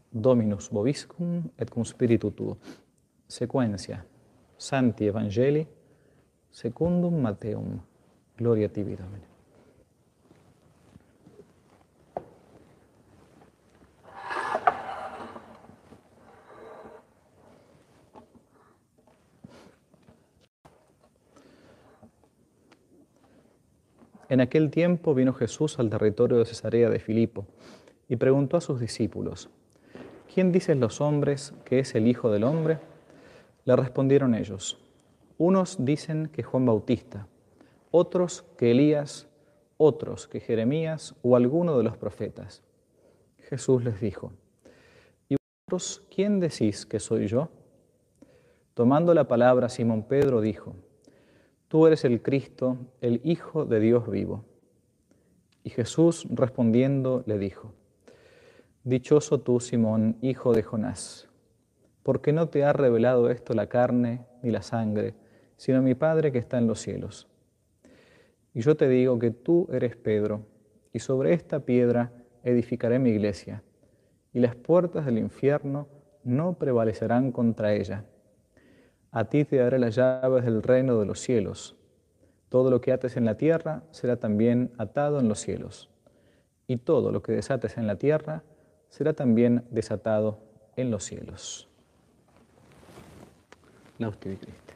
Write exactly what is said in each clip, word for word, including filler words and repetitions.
Dominus vobiscum et cum spiritu tuo. Sequencia. Sancti Evangelii secundum Matteum. Gloria tibi, Domine. En aquel tiempo vino Jesús al territorio de Cesarea de Filipo y preguntó a sus discípulos: ¿Quién dicen los hombres que es el Hijo del Hombre? Le respondieron ellos: unos dicen que Juan Bautista, otros que Elías, otros que Jeremías o alguno de los profetas. Jesús les dijo: ¿Y vosotros quién decís que soy yo? Tomando la palabra, Simón Pedro dijo: Tú eres el Cristo, el Hijo de Dios vivo. Y Jesús respondiendo le dijo: Dichoso tú, Simón, hijo de Jonás, porque no te ha revelado esto la carne ni la sangre, sino mi Padre que está en los cielos. Y yo te digo que tú eres Pedro, y sobre esta piedra edificaré mi iglesia, y las puertas del infierno no prevalecerán contra ella. A ti te daré las llaves del reino de los cielos. Todo lo que ates en la tierra será también atado en los cielos, y todo lo que desates en la tierra será también desatado en los cielos. Lausti Christe.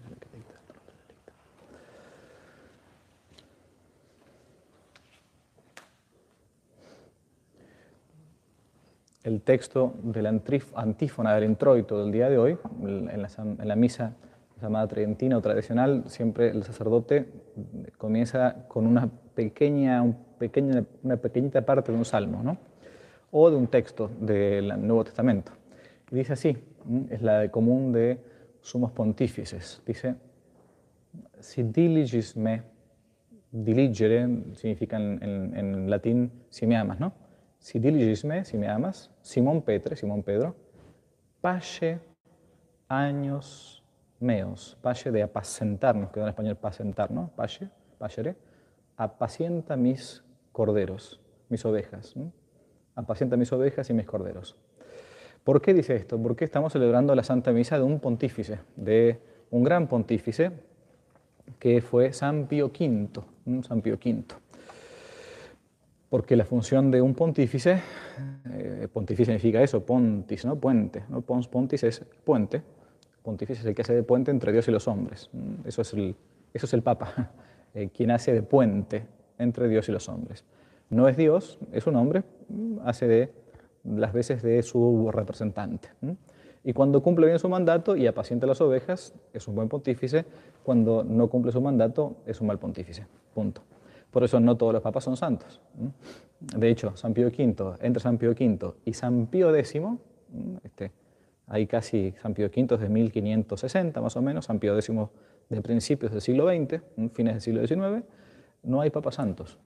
El texto de la antífona del introito del día de hoy, en la, en la misa llamada tridentina o tradicional, siempre el sacerdote comienza con una pequeña, un pequeña, una pequeñita parte de un salmo, ¿no? O de un texto del Nuevo Testamento. Y dice así, es la de común de sumos pontífices. Dice: Si diligis me, diligere significa en, en, en latín si me amas, ¿no? Si diligis me, si me amas, Simón Petre, Simón Pedro, pace años meos, pace de apacentarnos, quedó en español pacentar, ¿no? Pace, pacere, apacienta mis corderos, mis ovejas, ¿no? Apacienta mis ovejas y mis corderos. ¿Por qué dice esto? Porque estamos celebrando la Santa Misa de un pontífice, de un gran pontífice que fue San Pío Quinto, ¿no? San Pío Quinto. Porque la función de un pontífice, eh, pontífice significa eso, pontis, ¿no? Puente, ¿no? Pons pontis es puente, pontífice es el que hace de puente entre Dios y los hombres. Eso es el, eso es el Papa, eh, quien hace de puente entre Dios y los hombres. No es Dios, es un hombre, hace de las veces de su representante. Y cuando cumple bien su mandato y apacienta las ovejas, es un buen pontífice. Cuando no cumple su mandato, es un mal pontífice. Punto. Por eso no todos los papas son santos. De hecho, San Pío Quinto, entre San Pío Quinto y San Pío Décimo, este, hay casi San Pío Quinto es de mil quinientos sesenta más o menos, San Pío Décimo de principios del siglo veinte, fines del siglo diecinueve, no hay papas santos.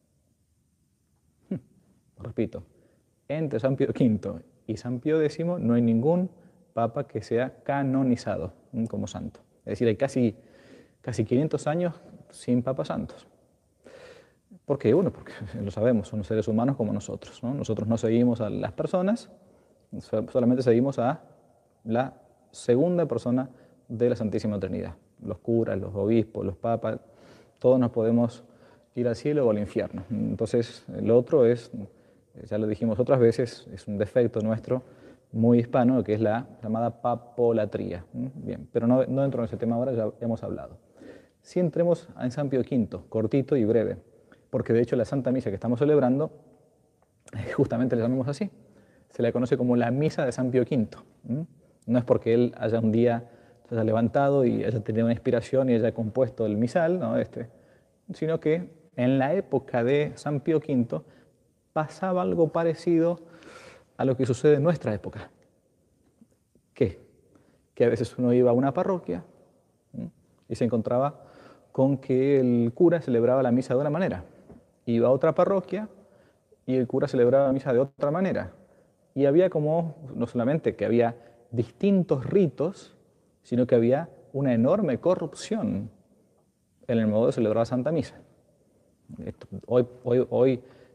Repito, entre San Pío Quinto y San Pío Décimo no hay ningún papa que sea canonizado como santo. Es decir, hay casi, casi quinientos años sin papas santos. ¿Por qué? Bueno, porque lo sabemos, son seres humanos como nosotros, ¿no? Nosotros no seguimos a las personas, solamente seguimos a la segunda persona de la Santísima Trinidad. Los curas, los obispos, los papas, todos nos podemos ir al cielo o al infierno. Entonces, lo otro es, ya lo dijimos otras veces, es un defecto nuestro muy hispano, que es la llamada papolatría. Bien, pero no, no entro en ese tema ahora, ya hemos hablado. Si entremos en San Pío Quinto, cortito y breve, porque de hecho la Santa Misa que estamos celebrando, justamente la llamamos así. Se la conoce como la Misa de San Pío Quinto. No es porque él haya un día se haya levantado y haya tenido una inspiración y haya compuesto el misal, ¿no? este, sino que en la época de San Pío Quinto pasaba algo parecido a lo que sucede en nuestra época. ¿Qué? Que a veces uno iba a una parroquia ¿sí? y se encontraba con que el cura celebraba la misa de una manera. Iba a otra parroquia y el cura celebraba la misa de otra manera. Y había como, no solamente que había distintos ritos, sino que había una enorme corrupción en el modo de celebrar la Santa Misa. Esto, hoy, hoy, hoy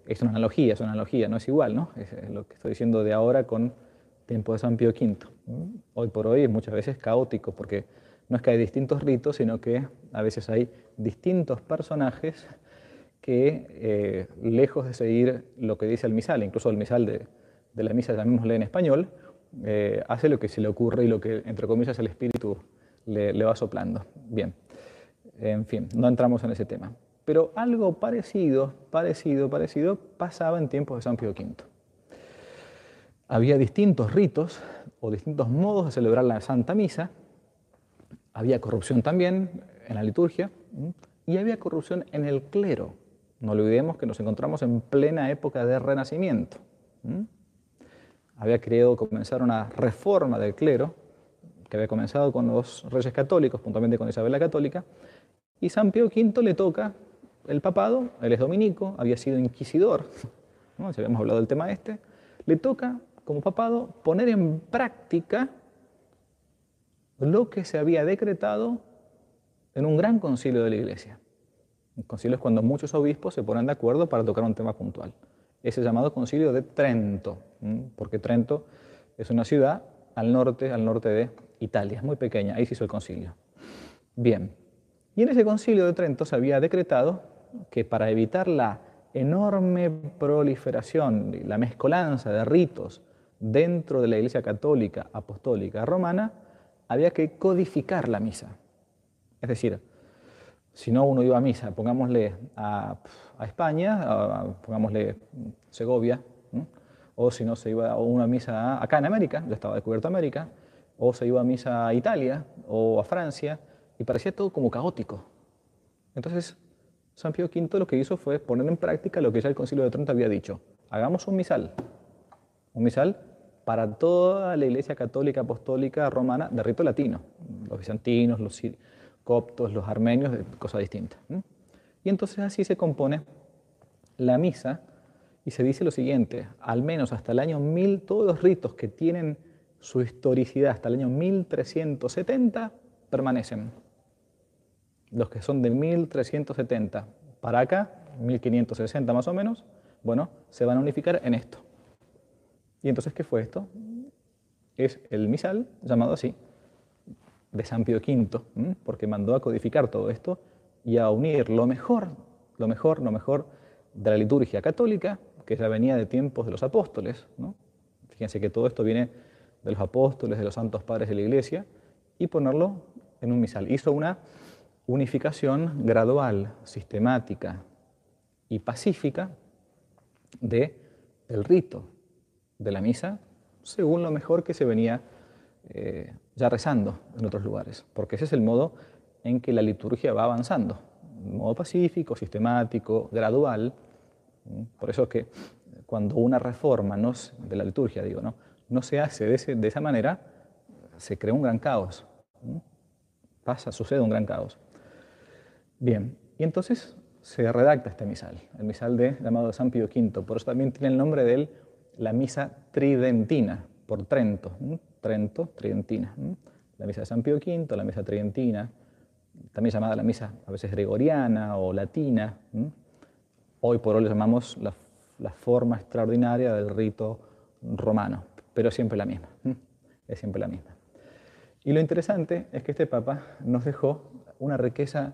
Es una analogía, es una analogía, no es igual, ¿no? Es lo que estoy diciendo de ahora con tiempo de San Pío quinto. Hoy por hoy es muchas veces caótico, porque no es que hay distintos ritos, sino que a veces hay distintos personajes que, eh, lejos de seguir lo que dice el misal, incluso el misal de, de la misa, llamémosle en español, eh, hace lo que se le ocurre y lo que, entre comillas, el espíritu le, le va soplando. Bien, en fin, no entramos en ese tema. Pero algo parecido, parecido, parecido pasaba en tiempos de San Pío quinto. Había distintos ritos o distintos modos de celebrar la Santa Misa. Había corrupción también en la liturgia y había corrupción en el clero. No olvidemos que nos encontramos en plena época de Renacimiento. Había querido comenzar una reforma del clero que había comenzado con los reyes católicos, puntualmente con Isabel la Católica, y San Pío quinto le toca el papado, él es dominico, había sido inquisidor, ¿no? Si habíamos hablado del tema este, le toca como papado poner en práctica lo que se había decretado en un gran concilio de la Iglesia. Un concilio es cuando muchos obispos se ponen de acuerdo para tocar un tema puntual. Ese llamado concilio de Trento, porque Trento es una ciudad al norte, al norte de Italia, es muy pequeña, ahí se hizo el concilio. Bien, y en ese concilio de Trento se había decretado que para evitar la enorme proliferación y la mezcolanza de ritos dentro de la Iglesia católica apostólica romana, había que codificar la misa. Es decir, si no uno iba a misa, pongámosle a, a España, a, pongámosle Segovia, ¿no? O si no se iba a una misa acá en América, ya estaba descubierto América, o se iba a misa a Italia o a Francia, y parecía todo como caótico. Entonces, San Pío quinto lo que hizo fue poner en práctica lo que ya el Concilio de Trento había dicho. Hagamos un misal, un misal para toda la Iglesia católica apostólica romana de rito latino, los bizantinos, los coptos, los armenios, cosa distinta. Y entonces así se compone la misa y se dice lo siguiente: al menos hasta el año mil, todos los ritos que tienen su historicidad hasta el año mil trescientos setenta permanecen. Los que son de mil trescientos setenta para acá, mil quinientos sesenta más o menos, bueno, se van a unificar en esto. ¿Y entonces qué fue esto? Es el misal, llamado así, de San Pío quinto, ¿m? Porque mandó a codificar todo esto y a unir lo mejor, lo mejor, lo mejor de la liturgia católica, que ya venía de tiempos de los apóstoles, ¿no? Fíjense que todo esto viene de los apóstoles, de los santos padres de la Iglesia, y ponerlo en un misal. Hizo una unificación gradual, sistemática y pacífica de el rito de la misa, según lo mejor que se venía eh, ya rezando en otros lugares, porque ese es el modo en que la liturgia va avanzando, un modo pacífico, sistemático, gradual. Por eso es que cuando una reforma no, de la liturgia, digo, ¿no? no se hace de, ese, de esa manera, se crea un gran caos. Pasa, sucede un gran caos. Bien, y entonces se redacta este misal, el misal de, llamado de San Pío quinto, por eso también tiene el nombre de él, la misa tridentina, por Trento, ¿m? Trento, tridentina. ¿m? La misa de San Pío quinto, la misa tridentina, también llamada la misa a veces gregoriana o latina. ¿m? Hoy por hoy le llamamos la, la forma extraordinaria del rito romano, pero es siempre la misma, ¿m? es siempre la misma. Y lo interesante es que este Papa nos dejó una riqueza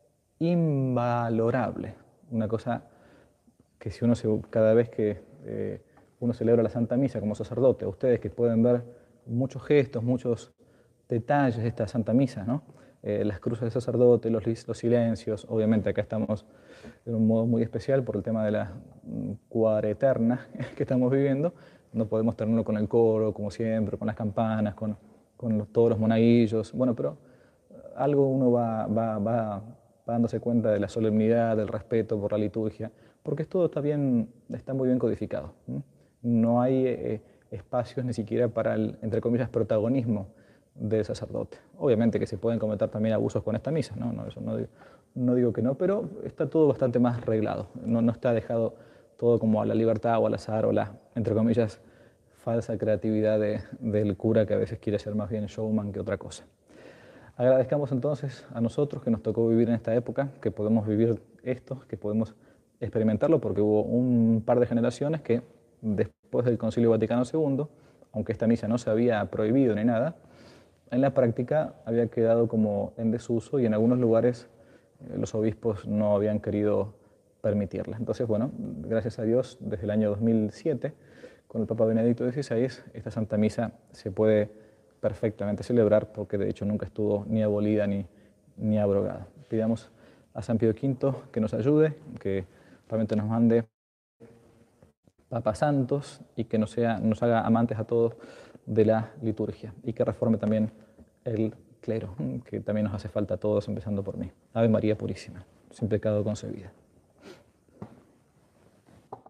invalorable, una cosa que si uno se, cada vez que eh, uno celebra la Santa Misa como sacerdote, ustedes que pueden ver muchos gestos, muchos detalles de esta Santa Misa, ¿no? Eh, las cruces del sacerdote, los, los silencios, obviamente acá estamos en un modo muy especial por el tema de la cuareterna que estamos viviendo, no podemos tenerlo con el coro, como siempre, con las campanas, con, con los, todos los monaguillos, bueno, pero algo uno va, va, va, va dándose cuenta de la solemnidad, del respeto por la liturgia, porque todo está, bien, está muy bien codificado. ¿sí? No hay eh, espacios ni siquiera para el, entre comillas, protagonismo del sacerdote. Obviamente que se pueden cometer también abusos con esta misa, no, no, eso no, digo, no digo que no, pero está todo bastante más reglado, no, no está dejado todo como a la libertad o al azar o la, entre comillas, falsa creatividad de, del cura que a veces quiere ser más bien showman que otra cosa. Agradezcamos entonces a nosotros que nos tocó vivir en esta época, que podemos vivir esto, que podemos experimentarlo porque hubo un par de generaciones que después del Concilio Vaticano segundo, aunque esta misa no se había prohibido ni nada, en la práctica había quedado como en desuso y en algunos lugares eh, los obispos no habían querido permitirla. Entonces, bueno, gracias a Dios, desde el año dos mil siete, con el Papa Benedicto dieciséis, esta Santa Misa se puede perfectamente celebrar porque de hecho nunca estuvo ni abolida ni, ni abrogada. Pidamos a San Pío quinto que nos ayude, que realmente nos mande papas santos y que nos, sea, nos haga amantes a todos de la liturgia y que reforme también el clero, que también nos hace falta a todos, empezando por mí. Ave María Purísima, sin pecado concebida.